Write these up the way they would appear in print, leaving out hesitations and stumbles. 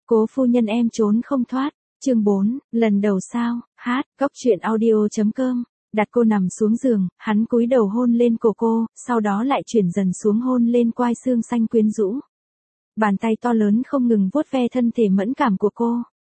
Cố phu nhân em trốn không thoát. Chương 4, lần đầu sao? Hát, góc truyện audio.com. Đặt cô nằm xuống giường, hắn cúi đầu hôn lên cổ cô, sau đó lại chuyển dần xuống hôn lên quai xương xanh quyến rũ. Bàn tay to lớn không ngừng vuốt ve thân thể mẫn cảm của cô.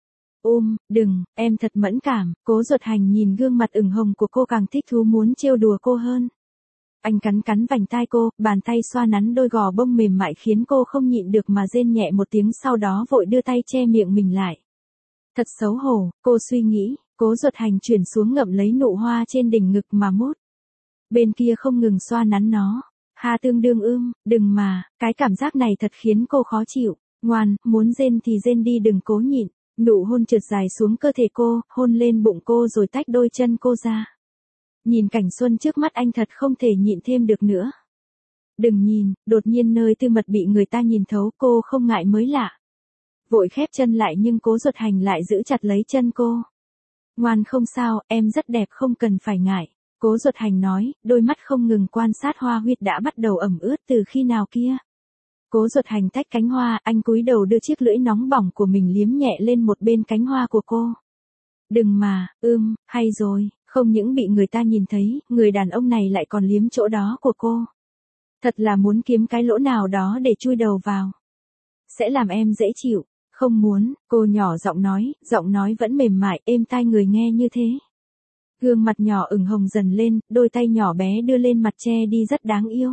Đừng, em thật mẫn cảm. Cố Duật Hành nhìn gương mặt ửng hồng của cô càng thích thú muốn trêu đùa cô hơn. Anh cắn cắn vành tai cô, bàn tay xoa nắn đôi gò bông mềm mại khiến cô không nhịn được mà rên nhẹ một tiếng, sau đó vội đưa tay che miệng mình lại. Thật xấu hổ, cô suy nghĩ. Cố Duật Hành chuyển xuống ngậm lấy nụ hoa trên đỉnh ngực mà mút. Bên kia không ngừng xoa nắn nó. Ha tương đương đừng mà, cái cảm giác này thật khiến cô khó chịu. Ngoan, muốn rên thì rên đi, đừng cố nhịn. Nụ hôn trượt dài xuống cơ thể cô, hôn lên bụng cô rồi tách đôi chân cô ra. Nhìn cảnh xuân trước mắt anh thật không thể nhịn thêm được nữa. Đừng nhìn, đột nhiên nơi tư mật bị người ta nhìn thấu, cô không ngại mới lạ. Vội khép chân lại nhưng Cố Duật Hành lại giữ chặt lấy chân cô. Ngoan không sao, em rất đẹp không cần phải ngại. Cố Duật Hành nói, đôi mắt không ngừng quan sát hoa huyệt đã bắt đầu ẩm ướt từ khi nào kia. Cố Duật Hành tách cánh hoa, anh cúi đầu đưa chiếc lưỡi nóng bỏng của mình liếm nhẹ lên một bên cánh hoa của cô. Đừng mà, hay rồi, không những bị người ta nhìn thấy, người đàn ông này lại còn liếm chỗ đó của cô. Thật là muốn kiếm cái lỗ nào đó để chui đầu vào. Sẽ làm em dễ chịu. Không muốn, cô nhỏ giọng nói vẫn mềm mại, êm tai người nghe như thế. Gương mặt nhỏ ửng hồng dần lên, đôi tay nhỏ bé đưa lên mặt che đi rất đáng yêu.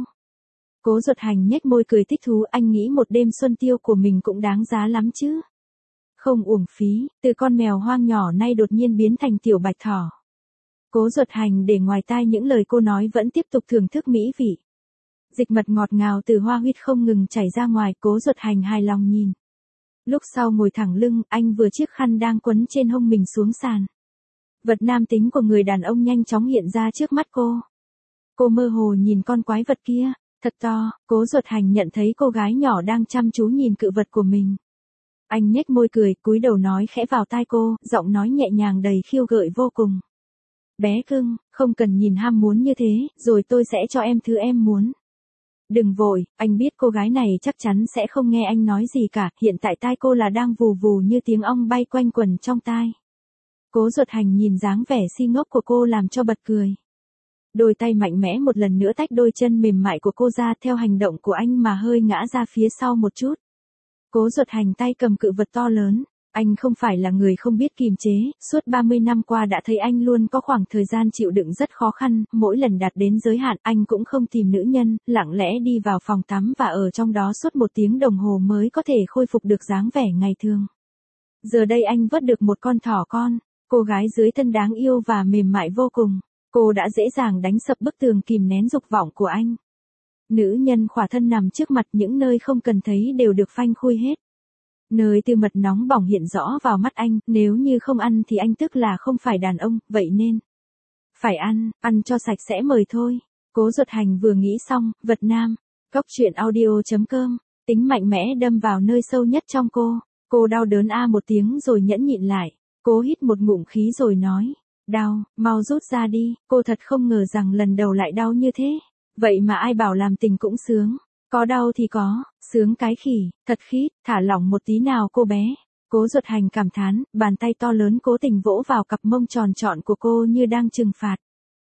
Cố Duật Hành nhếch môi cười thích thú, anh nghĩ một đêm xuân tiêu của mình cũng đáng giá lắm chứ. Không uổng phí, từ con mèo hoang nhỏ nay đột nhiên biến thành tiểu bạch thỏ. Cố Duật Hành để ngoài tai những lời cô nói, vẫn tiếp tục thưởng thức mỹ vị. Dịch mật ngọt ngào từ hoa huyết không ngừng chảy ra ngoài, Cố Duật Hành hài lòng nhìn. Lúc sau ngồi thẳng lưng, anh vừa chiếc khăn đang quấn trên hông mình xuống sàn. Vật nam tính của người đàn ông nhanh chóng hiện ra trước mắt cô. Cô mơ hồ nhìn con quái vật kia, thật to. Cố Duật Hành nhận thấy cô gái nhỏ đang chăm chú nhìn cự vật của mình. Anh nhếch môi cười, cúi đầu nói khẽ vào tai cô, giọng nói nhẹ nhàng đầy khiêu gợi vô cùng. Bé cưng, không cần nhìn ham muốn như thế, rồi tôi sẽ cho em thứ em muốn. Đừng vội, anh biết cô gái này chắc chắn sẽ không nghe anh nói gì cả, hiện tại tai cô là đang vù vù như tiếng ong bay quanh quẩn trong tai. Cố Duật Hành nhìn dáng vẻ si ngốc của cô làm cho bật cười. Đôi tay mạnh mẽ một lần nữa tách đôi chân mềm mại của cô ra, theo hành động của anh mà hơi ngã ra phía sau một chút. Cố Duật Hành tay cầm cự vật to lớn. Anh không phải là người không biết kiềm chế, suốt 30 năm qua đã thấy anh luôn có khoảng thời gian chịu đựng rất khó khăn, mỗi lần đạt đến giới hạn anh cũng không tìm nữ nhân, lặng lẽ đi vào phòng tắm và ở trong đó suốt 1 tiếng đồng hồ mới có thể khôi phục được dáng vẻ ngày thường. Giờ đây anh vớt được một con thỏ con, cô gái dưới thân đáng yêu và mềm mại vô cùng, cô đã dễ dàng đánh sập bức tường kìm nén dục vọng của anh. Nữ nhân khỏa thân nằm trước mặt, những nơi không cần thấy đều được phanh khui hết. Nơi tư mật nóng bỏng hiện rõ vào mắt anh, nếu như không ăn thì anh tức là không phải đàn ông, vậy nên phải ăn cho sạch sẽ mời thôi. Cố Duật Hành vừa nghĩ xong, vật nam, góc truyện audio.com, tính mạnh mẽ đâm vào nơi sâu nhất trong cô đau đớn một tiếng rồi nhẫn nhịn lại, cố hít một ngụm khí rồi nói, đau, mau rút ra đi, cô thật không ngờ rằng lần đầu lại đau như thế, vậy mà ai bảo làm tình cũng sướng. Có đau thì có, sướng cái khỉ, thật khít, thả lỏng một tí nào cô bé. Cố Duật Hành cảm thán, bàn tay to lớn cố tình vỗ vào cặp mông tròn trọn của cô như đang trừng phạt.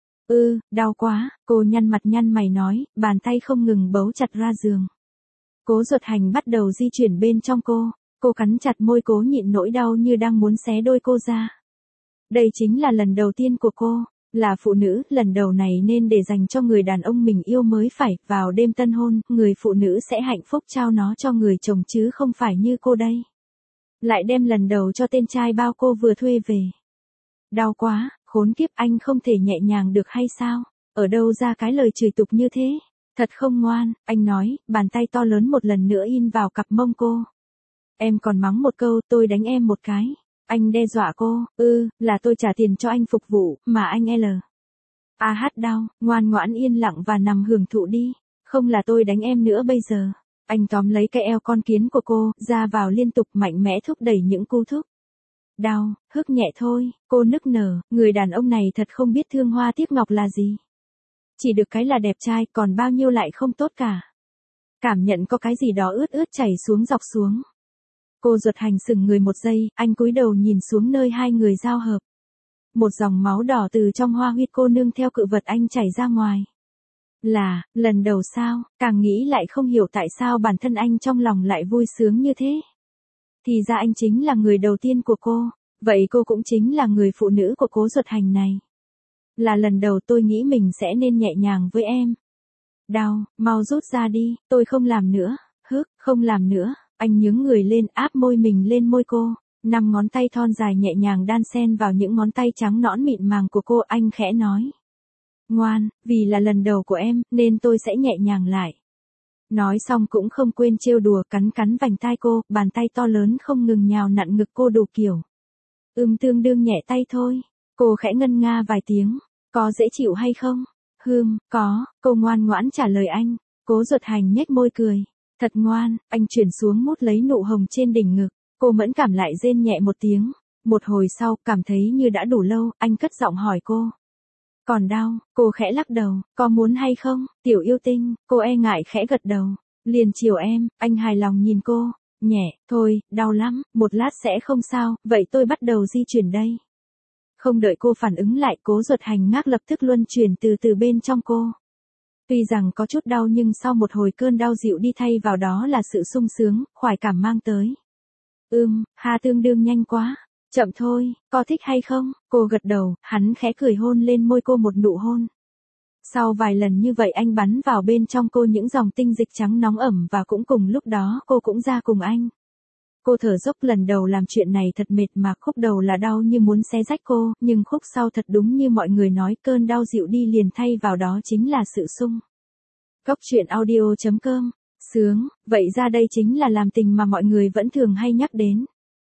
Đau quá, cô nhăn mặt nhăn mày nói, bàn tay không ngừng bấu chặt ra giường. Cố Duật Hành bắt đầu di chuyển bên trong cô cắn chặt môi cố nhịn nỗi đau như đang muốn xé đôi cô ra. Đây chính là lần đầu tiên của cô. Là phụ nữ, lần đầu này nên để dành cho người đàn ông mình yêu mới phải, vào đêm tân hôn, người phụ nữ sẽ hạnh phúc trao nó cho người chồng chứ không phải như cô đây. Lại đem lần đầu cho tên trai bao cô vừa thuê về. Đau quá, khốn kiếp, anh không thể nhẹ nhàng được hay sao? Ở đâu ra cái lời chửi tục như thế? Thật không ngoan, anh nói, bàn tay to lớn một lần nữa in vào cặp mông cô. Em còn mắng một câu, tôi đánh em một cái. Anh đe dọa cô, là tôi trả tiền cho anh phục vụ, mà anh đau, ngoan ngoãn yên lặng và nằm hưởng thụ đi, không là tôi đánh em nữa bây giờ. Anh tóm lấy cái eo con kiến của cô, ra vào liên tục mạnh mẽ thúc đẩy những cú thúc. Đau, hức nhẹ thôi, cô nức nở, người đàn ông này thật không biết thương hoa tiếc ngọc là gì. Chỉ được cái là đẹp trai, còn bao nhiêu lại không tốt cả. Cảm nhận có cái gì đó ướt ướt chảy xuống dọc xuống. Cô Duật Hành sững người một giây, anh cúi đầu nhìn xuống nơi hai người giao hợp. Một dòng máu đỏ từ trong hoa huyết cô nương theo cự vật anh chảy ra ngoài. Là, lần đầu sao, càng nghĩ lại không hiểu tại sao bản thân anh trong lòng lại vui sướng như thế. Thì ra anh chính là người đầu tiên của cô, vậy cô cũng chính là người phụ nữ của Cố Duật Hành này. Là lần đầu tôi nghĩ mình sẽ nên nhẹ nhàng với em. Đau, mau rút ra đi, tôi không làm nữa, không làm nữa, anh nhướng người lên áp môi mình lên môi cô. 5 ngón tay thon dài nhẹ nhàng đan xen vào những ngón tay trắng nõn mịn màng của cô, anh khẽ nói. Ngoan, vì là lần đầu của em, nên tôi sẽ nhẹ nhàng lại. Nói xong cũng không quên trêu đùa cắn cắn vành tai cô, bàn tay to lớn không ngừng nhào nặn ngực cô đủ kiểu. Tương đương nhẹ tay thôi. Cô khẽ ngân nga vài tiếng. Có dễ chịu hay không? Có, cô ngoan ngoãn trả lời anh. Cố Duật Hành nhếch môi cười. Thật ngoan, anh chuyển xuống mút lấy nụ hồng trên đỉnh ngực. Cô mẫn cảm lại rên nhẹ một tiếng. Một hồi sau, cảm thấy như đã đủ lâu, anh cất giọng hỏi cô. Còn đau, cô khẽ lắc đầu, có muốn hay không, tiểu yêu tinh, cô e ngại khẽ gật đầu. Liền chiều em, anh hài lòng nhìn cô. Nhẹ, thôi, đau lắm, một lát sẽ không sao, vậy tôi bắt đầu di chuyển đây. Không đợi cô phản ứng lại, Cố Duật Hành ngác lập tức luân chuyển từ từ bên trong cô. Tuy rằng có chút đau nhưng sau một hồi cơn đau dịu đi thay vào đó là sự sung sướng, khoái cảm mang tới. Tương đương nhanh quá. Chậm thôi, có thích hay không? Cô gật đầu, hắn khẽ cười hôn lên môi cô một nụ hôn. Sau vài lần như vậy anh bắn vào bên trong cô những dòng tinh dịch trắng nóng ẩm và cũng cùng lúc đó cô cũng ra cùng anh. Cô thở dốc, lần đầu làm chuyện này thật mệt mà khúc đầu là đau như muốn xé rách cô, nhưng khúc sau thật đúng như mọi người nói, cơn đau dịu đi liền thay vào đó chính là sự sung. Cốc truyện audio.com. Sướng, vậy ra đây chính là làm tình mà mọi người vẫn thường hay nhắc đến.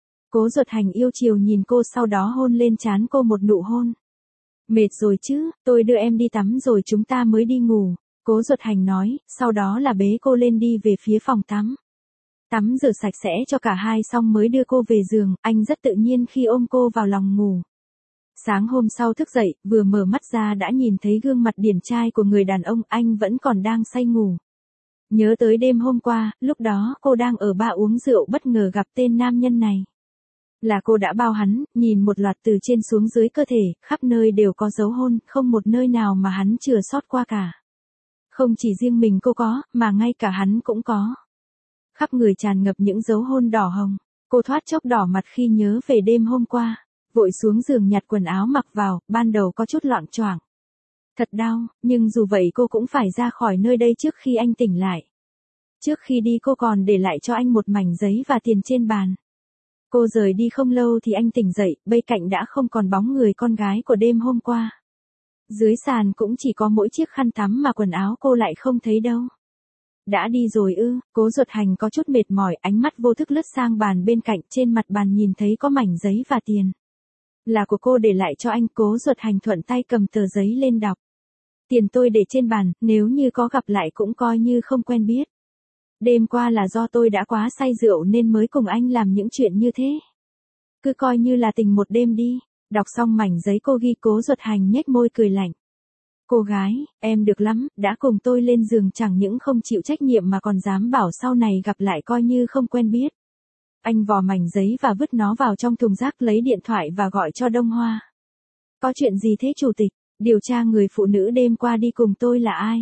Cố Duật Hành yêu chiều nhìn cô, sau đó hôn lên trán cô một nụ hôn. Mệt rồi chứ, tôi đưa em đi tắm rồi chúng ta mới đi ngủ. Cố Duật Hành nói, sau đó là bế cô lên đi về phía phòng tắm. Tắm rửa sạch sẽ cho cả hai xong mới đưa cô về giường, anh rất tự nhiên khi ôm cô vào lòng ngủ. Sáng hôm sau thức dậy, vừa mở mắt ra đã nhìn thấy gương mặt điển trai của người đàn ông, anh vẫn còn đang say ngủ. Nhớ tới đêm hôm qua, lúc đó cô đang ở bar uống rượu bất ngờ gặp tên nam nhân này. Là cô đã bao hắn, nhìn một loạt từ trên xuống dưới cơ thể, khắp nơi đều có dấu hôn, không một nơi nào mà hắn chưa sót qua cả. Không chỉ riêng mình cô có, mà ngay cả hắn cũng có. Khắp người tràn ngập những dấu hôn đỏ hồng. Cô thoát chốc đỏ mặt khi nhớ về đêm hôm qua. Vội xuống giường nhặt quần áo mặc vào, ban đầu có chút loạng choạng. Thật đau, nhưng dù vậy cô cũng phải ra khỏi nơi đây trước khi anh tỉnh lại. Trước khi đi cô còn để lại cho anh một mảnh giấy và tiền trên bàn. Cô rời đi không lâu thì anh tỉnh dậy, bên cạnh đã không còn bóng người con gái của đêm hôm qua. Dưới sàn cũng chỉ có mỗi chiếc khăn tắm mà quần áo cô lại không thấy đâu. Đã đi rồi ư? Cố Duật Hành có chút mệt mỏi, ánh mắt vô thức lướt sang bàn bên cạnh, trên mặt bàn nhìn thấy có mảnh giấy và tiền. Là của cô để lại cho anh. Cố Duật Hành thuận tay cầm tờ giấy lên đọc. Tiền tôi để trên bàn, nếu như có gặp lại cũng coi như không quen biết. Đêm qua là do tôi đã quá say rượu nên mới cùng anh làm những chuyện như thế. Cứ coi như là tình một đêm đi. Đọc xong mảnh giấy cô ghi, Cố Duật Hành nhếch môi cười lạnh. Cô gái, em được lắm, đã cùng tôi lên giường chẳng những không chịu trách nhiệm mà còn dám bảo sau này gặp lại coi như không quen biết. Anh vò mảnh giấy và vứt nó vào trong thùng rác, lấy điện thoại và gọi cho Đông Hoa. Có chuyện gì thế chủ tịch? Điều tra người phụ nữ đêm qua đi cùng tôi là ai?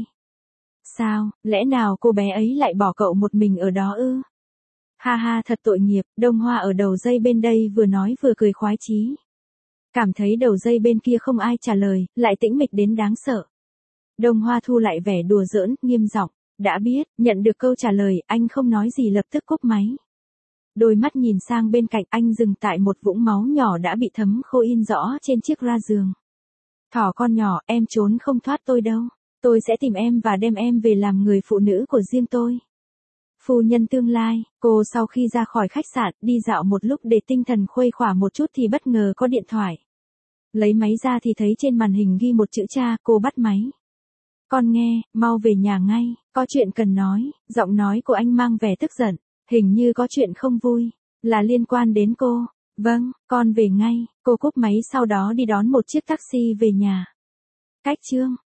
Sao, lẽ nào cô bé ấy lại bỏ cậu một mình ở đó ư? Ha ha, thật tội nghiệp. Đông Hoa ở đầu dây bên đây vừa nói vừa cười khoái chí. Cảm thấy đầu dây bên kia không ai trả lời, lại tĩnh mịch đến đáng sợ. Đông Hoa thu lại vẻ đùa giỡn, nghiêm giọng. Đã biết, nhận được câu trả lời, anh không nói gì lập tức cúp máy. Đôi mắt nhìn sang bên cạnh, anh dừng tại một vũng máu nhỏ đã bị thấm khô in rõ trên chiếc ra giường. Thỏ con nhỏ, em trốn không thoát tôi đâu. Tôi sẽ tìm em và đem em về làm người phụ nữ của riêng tôi. Phu nhân tương lai, cô sau khi ra khỏi khách sạn, đi dạo một lúc để tinh thần khuây khỏa một chút thì bất ngờ có điện thoại. Lấy máy ra thì thấy trên màn hình ghi một chữ cha, cô bắt máy. Con nghe, mau về nhà ngay, có chuyện cần nói. Giọng nói của anh mang vẻ tức giận, hình như có chuyện không vui, là liên quan đến cô. Vâng, con về ngay. Cô cúp máy sau đó đi đón một chiếc taxi về nhà. Cách chương